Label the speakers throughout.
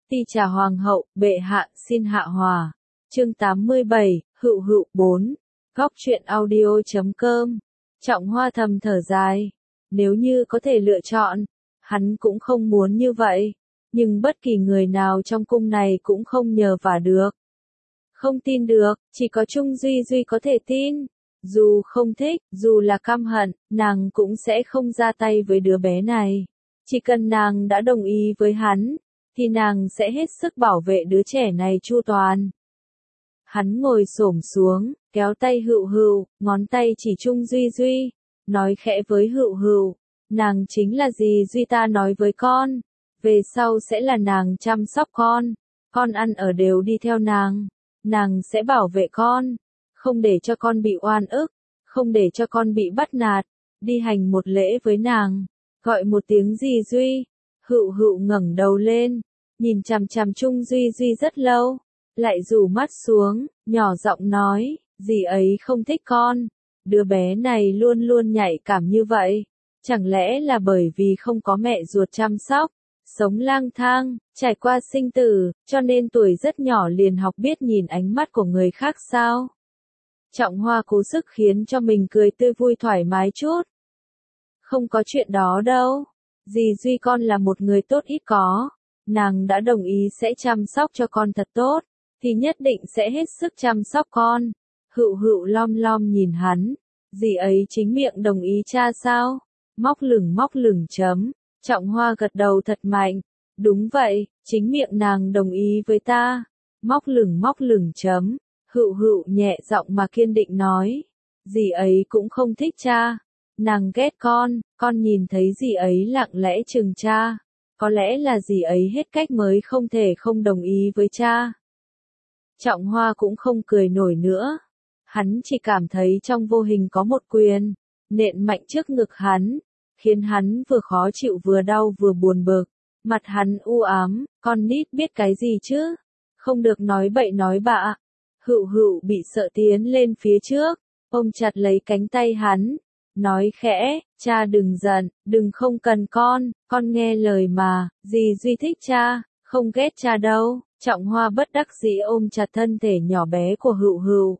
Speaker 1: Ti trà hoàng hậu, bệ hạ, xin hạ hòa. Chương 87, Hựu Hựu 4. Góc truyện audio.com. Trọng Hoa thầm thở dài. Nếu như có thể lựa chọn, hắn cũng không muốn như vậy. Nhưng bất kỳ người nào trong cung này cũng không nhờ vả được. Không tin được, chỉ có Trung Duy Duy có thể tin. Dù không thích, dù là căm hận, nàng cũng sẽ không ra tay với đứa bé này. Chỉ cần nàng đã đồng ý với hắn, thì nàng sẽ hết sức bảo vệ đứa trẻ này chu toàn. Hắn ngồi xổm xuống, kéo tay Hựu Hựu, ngón tay chỉ Trung Duy Duy, nói khẽ với Hựu Hựu, nàng chính là dì Duy ta nói với con, về sau sẽ là nàng chăm sóc con ăn ở đều đi theo nàng sẽ bảo vệ con, không để cho con bị oan ức, không để cho con bị bắt nạt, đi hành một lễ với nàng, gọi một tiếng dì Duy. Hựu Hựu ngẩng đầu lên, nhìn chằm chằm Trung Duy Duy rất lâu, lại rủ mắt xuống, nhỏ giọng nói, dì ấy không thích con, đứa bé này luôn luôn nhạy cảm như vậy, chẳng lẽ là bởi vì không có mẹ ruột chăm sóc, sống lang thang, trải qua sinh tử, cho nên tuổi rất nhỏ liền học biết nhìn ánh mắt của người khác sao? Trọng Hoa cố sức khiến cho mình cười tươi vui thoải mái chút. Không có chuyện đó đâu, dì Duy con là một người tốt ít có, nàng đã đồng ý sẽ chăm sóc cho con thật tốt, thì nhất định sẽ hết sức chăm sóc con. Hựu Hựu lom lom nhìn hắn, dì ấy chính miệng đồng ý cha sao? Móc lửng chấm. Trọng Hoa gật đầu thật mạnh, đúng vậy, chính miệng nàng đồng ý với ta. Móc lửng chấm. Hựu Hựu nhẹ giọng mà kiên định nói, dì ấy cũng không thích cha, nàng ghét con nhìn thấy dì ấy lặng lẽ chừng cha, có lẽ là dì ấy hết cách mới không thể không đồng ý với cha. Trọng Hoa cũng không cười nổi nữa, hắn chỉ cảm thấy trong vô hình có một quyền nện mạnh trước ngực hắn, khiến hắn vừa khó chịu vừa đau vừa buồn bực, mặt hắn u ám, con nít biết cái gì chứ, không được nói bậy nói bạ. Hựu Hựu bị sợ tiến lên phía trước, ôm chặt lấy cánh tay hắn, nói khẽ, cha đừng giận, đừng không cần con nghe lời mà, dì Duy thích cha, không ghét cha đâu. Trọng Hoa bất đắc dĩ ôm chặt thân thể nhỏ bé của Hựu Hựu.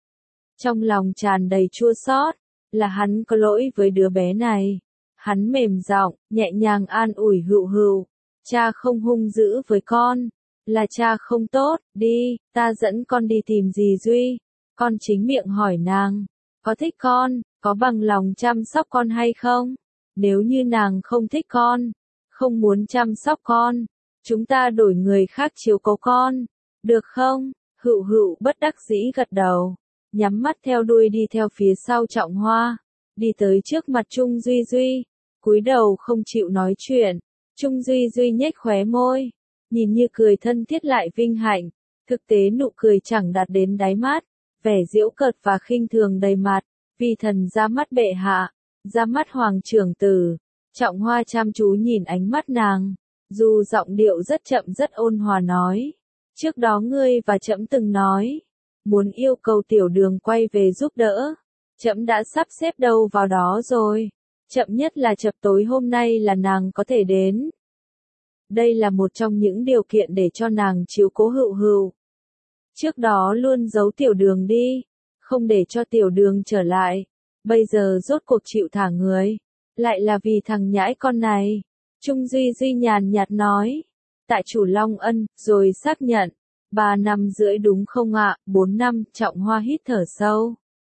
Speaker 1: Trong lòng tràn đầy chua xót, là hắn có lỗi với đứa bé này. Hắn mềm giọng, nhẹ nhàng an ủi Hựu Hựu, cha không hung dữ với con, là cha không tốt, đi, ta dẫn con đi tìm dì Duy. Con chính miệng hỏi nàng, có thích con, có bằng lòng chăm sóc con hay không? Nếu như nàng không thích con, không muốn chăm sóc con, chúng ta đổi người khác chiếu cố con, được không? Hựu Hựu bất đắc dĩ gật đầu, nhắm mắt theo đuôi đi theo phía sau Trọng Hoa, đi tới trước mặt Trung Duy Duy, cúi đầu không chịu nói chuyện. Trung Duy Duy nhếch khóe môi, nhìn như cười thân thiết lại vinh hạnh, thực tế nụ cười chẳng đạt đến đáy mắt, vẻ giễu cợt và khinh thường đầy mặt, vì thần ra mắt bệ hạ, ra mắt hoàng trưởng tử. Trọng Hoa chăm chú nhìn ánh mắt nàng, dù giọng điệu rất chậm rất ôn hòa nói, trước đó ngươi và trẫm từng nói, muốn yêu cầu tiểu đường quay về giúp đỡ, trẫm đã sắp xếp đâu vào đó rồi, chậm nhất là chập tối hôm nay là nàng có thể đến. Đây là một trong những điều kiện để cho nàng chiếu cố Hựu Hựu. Trước đó luôn giấu tiểu đường đi, không để cho tiểu đường trở lại, bây giờ rốt cuộc chịu thả người, lại là vì thằng nhãi con này. Trung Duy Duy nhàn nhạt nói, tại chủ Long Ân, rồi xác nhận, 3 năm rưỡi đúng không ạ? 4 năm, Trọng Hoa hít thở sâu,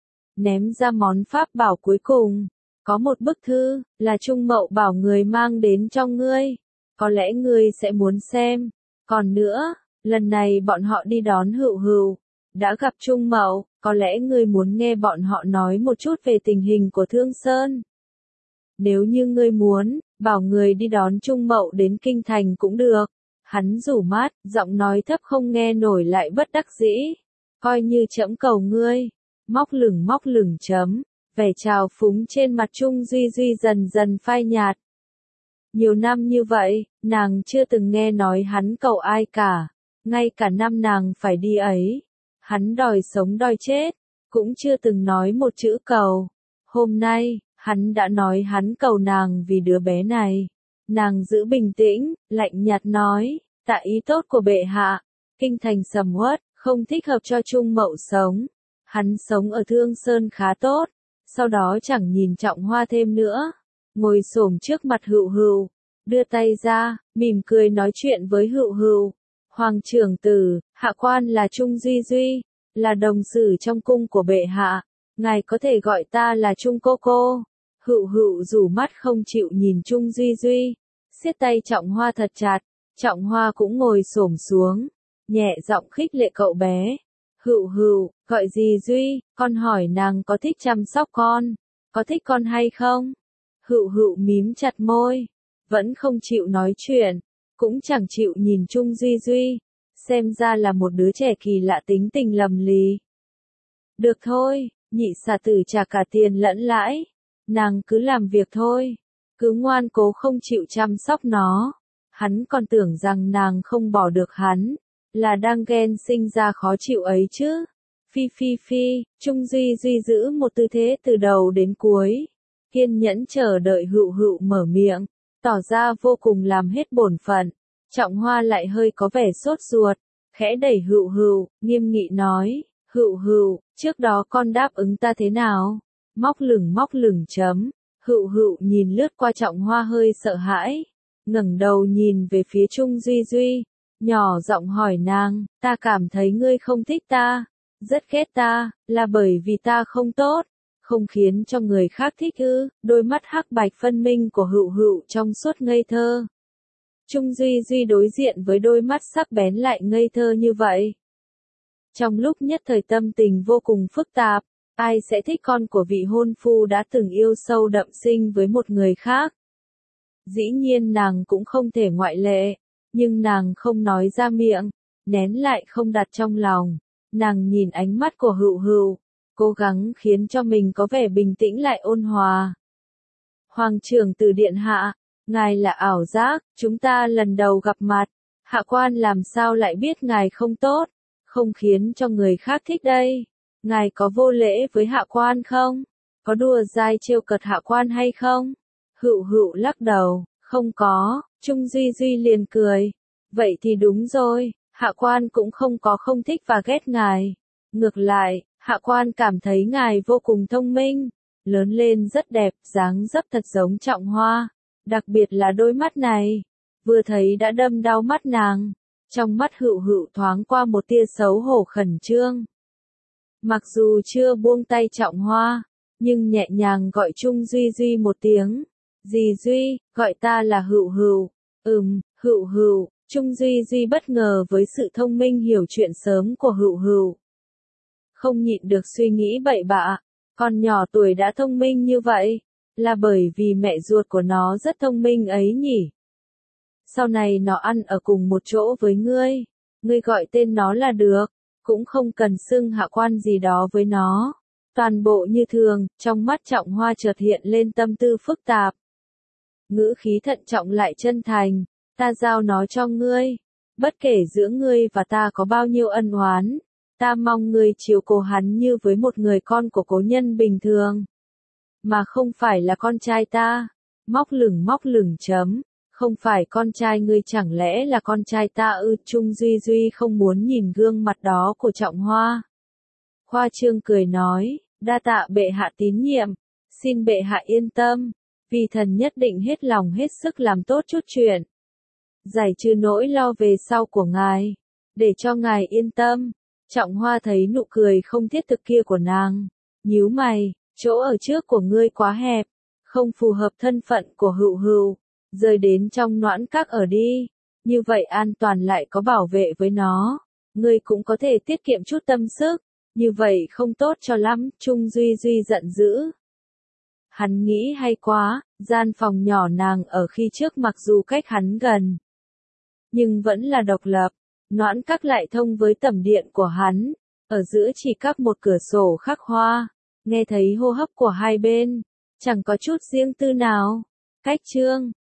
Speaker 1: ném ra món pháp bảo cuối cùng, có một bức thư, là Trung Mậu bảo người mang đến cho ngươi, có lẽ ngươi sẽ muốn xem, còn nữa, lần này bọn họ đi đón Hựu Hựu, đã gặp Trung Mậu, có lẽ ngươi muốn nghe bọn họ nói một chút về tình hình của Thương Sơn. Nếu như ngươi muốn, bảo người đi đón Trung Mậu đến Kinh Thành cũng được. Hắn rủ mắt, giọng nói thấp không nghe nổi lại bất đắc dĩ. Coi như trẫm cầu ngươi. Móc lửng chấm. Vẻ trào phúng trên mặt Trung Duy Duy dần dần phai nhạt. Nhiều năm như vậy, nàng chưa từng nghe nói hắn cầu ai cả. Ngay cả năm nàng phải đi ấy, hắn đòi sống đòi chết, cũng chưa từng nói một chữ cầu. Hôm nay, hắn đã nói hắn cầu nàng vì đứa bé này. Nàng giữ bình tĩnh, lạnh nhạt nói, tạ ý tốt của bệ hạ. Kinh thành sầm uất, không thích hợp cho Trung Mậu sống. Hắn sống ở Thương Sơn khá tốt, sau đó chẳng nhìn Trọng Hoa thêm nữa. Ngồi xổm trước mặt Hựu Hựu, đưa tay ra, mỉm cười nói chuyện với Hựu Hựu. Hoàng trưởng tử, hạ quan là Trung Duy Duy, là đồng sử trong cung của bệ hạ. Ngài có thể gọi ta là Trung cô cô. Hựu Hựu rủ mắt không chịu nhìn Trung Duy Duy, siết tay Trọng Hoa thật chặt. Trọng Hoa cũng ngồi xổm xuống, nhẹ giọng khích lệ cậu bé. Hựu Hựu, gọi gì Duy, con hỏi nàng có thích chăm sóc con, có thích con hay không? Hựu Hựu mím chặt môi, vẫn không chịu nói chuyện, cũng chẳng chịu nhìn Trung Duy Duy, xem ra là một đứa trẻ kỳ lạ tính tình lầm lì. Được thôi, nhị xà tử trả cả tiền lẫn lãi, nàng cứ làm việc thôi, cứ ngoan cố không chịu chăm sóc nó. Hắn còn tưởng rằng nàng không bỏ được hắn, là đang ghen sinh ra khó chịu ấy chứ. Phi phi phi, Trung Duy Duy giữ một tư thế từ đầu đến cuối, kiên nhẫn chờ đợi Hựu Hựu mở miệng, tỏ ra vô cùng làm hết bổn phận. Trọng Hoa lại hơi có vẻ sốt ruột, khẽ đẩy Hựu Hựu, nghiêm nghị nói, Hựu Hựu, trước đó con đáp ứng ta thế nào? Móc lửng chấm. Hựu Hựu nhìn lướt qua Trọng Hoa hơi sợ hãi, ngẩng đầu nhìn về phía Trung Duy Duy, nhỏ giọng hỏi nàng, ta cảm thấy ngươi không thích ta, rất ghét ta, là bởi vì ta không tốt, không khiến cho người khác thích ư? Đôi mắt hắc bạch phân minh của Hựu Hựu trong suốt ngây thơ. Trung Duy Duy đối diện với đôi mắt sắc bén lại ngây thơ như vậy. Trong lúc nhất thời tâm tình vô cùng phức tạp, ai sẽ thích con của vị hôn phu đã từng yêu sâu đậm sinh với một người khác? Dĩ nhiên nàng cũng không thể ngoại lệ, nhưng nàng không nói ra miệng, nén lại không đặt trong lòng. Nàng nhìn ánh mắt của Hựu Hựu, cố gắng khiến cho mình có vẻ bình tĩnh lại ôn hòa. Hoàng trưởng tử điện hạ, ngài là ảo giác, chúng ta lần đầu gặp mặt, hạ quan làm sao lại biết ngài không tốt, không khiến cho người khác thích đây. Ngài có vô lễ với hạ quan không? Có đùa dai trêu cợt hạ quan hay không? Hựu Hựu lắc đầu, không có. Trung Duy Duy liền cười. Vậy thì đúng rồi, hạ quan cũng không có không thích và ghét ngài. Ngược lại, hạ quan cảm thấy ngài vô cùng thông minh, lớn lên rất đẹp, dáng dấp thật giống Trọng Hoa, đặc biệt là đôi mắt này, vừa thấy đã đâm đau mắt nàng. Trong mắt Hựu Hựu thoáng qua một tia xấu hổ khẩn trương. Mặc dù chưa buông tay Trọng Hoa, nhưng nhẹ nhàng gọi Trung Duy Duy một tiếng. Dì Duy, gọi ta là Hựu Hựu. Hựu Hựu. Trung Duy Duy bất ngờ với sự thông minh hiểu chuyện sớm của Hựu Hựu. Không nhịn được suy nghĩ bậy bạ, con nhỏ tuổi đã thông minh như vậy, là bởi vì mẹ ruột của nó rất thông minh ấy nhỉ? Sau này nó ăn ở cùng một chỗ với ngươi gọi tên nó là được, cũng không cần xưng hạ quan gì đó với nó. Toàn bộ như thường, trong mắt Trọng Hoa chợt hiện lên tâm tư phức tạp. Ngữ khí thận trọng lại chân thành, ta giao nó cho ngươi. Bất kể giữa ngươi và ta có bao nhiêu ân oán, ta mong ngươi chiều cố hắn như với một người con của cố nhân bình thường, mà không phải là con trai ta. Móc lửng chấm. Không phải con trai ngươi chẳng lẽ là con trai ta ư? Trung Duy Duy không muốn nhìn gương mặt đó của Trọng Hoa. Khoa trương cười nói, đa tạ bệ hạ tín nhiệm, xin bệ hạ yên tâm, vì thần nhất định hết lòng hết sức làm tốt chút chuyện, giải trừ nỗi lo về sau của ngài, để cho ngài yên tâm. Trọng Hoa thấy nụ cười không thiết thực kia của nàng, nhíu mày, chỗ ở trước của ngươi quá hẹp, không phù hợp thân phận của Hựu Hựu, rời đến trong noãn các ở đi, như vậy an toàn lại có bảo vệ với nó, ngươi cũng có thể tiết kiệm chút tâm sức, như vậy không tốt cho lắm. Trung Duy Duy giận dữ. Hắn nghĩ hay quá, gian phòng nhỏ nàng ở khi trước mặc dù cách hắn gần, nhưng vẫn là độc lập, noãn các lại thông với tẩm điện của hắn, ở giữa chỉ các một cửa sổ khắc hoa, nghe thấy hô hấp của hai bên, chẳng có chút riêng tư nào. Cách chương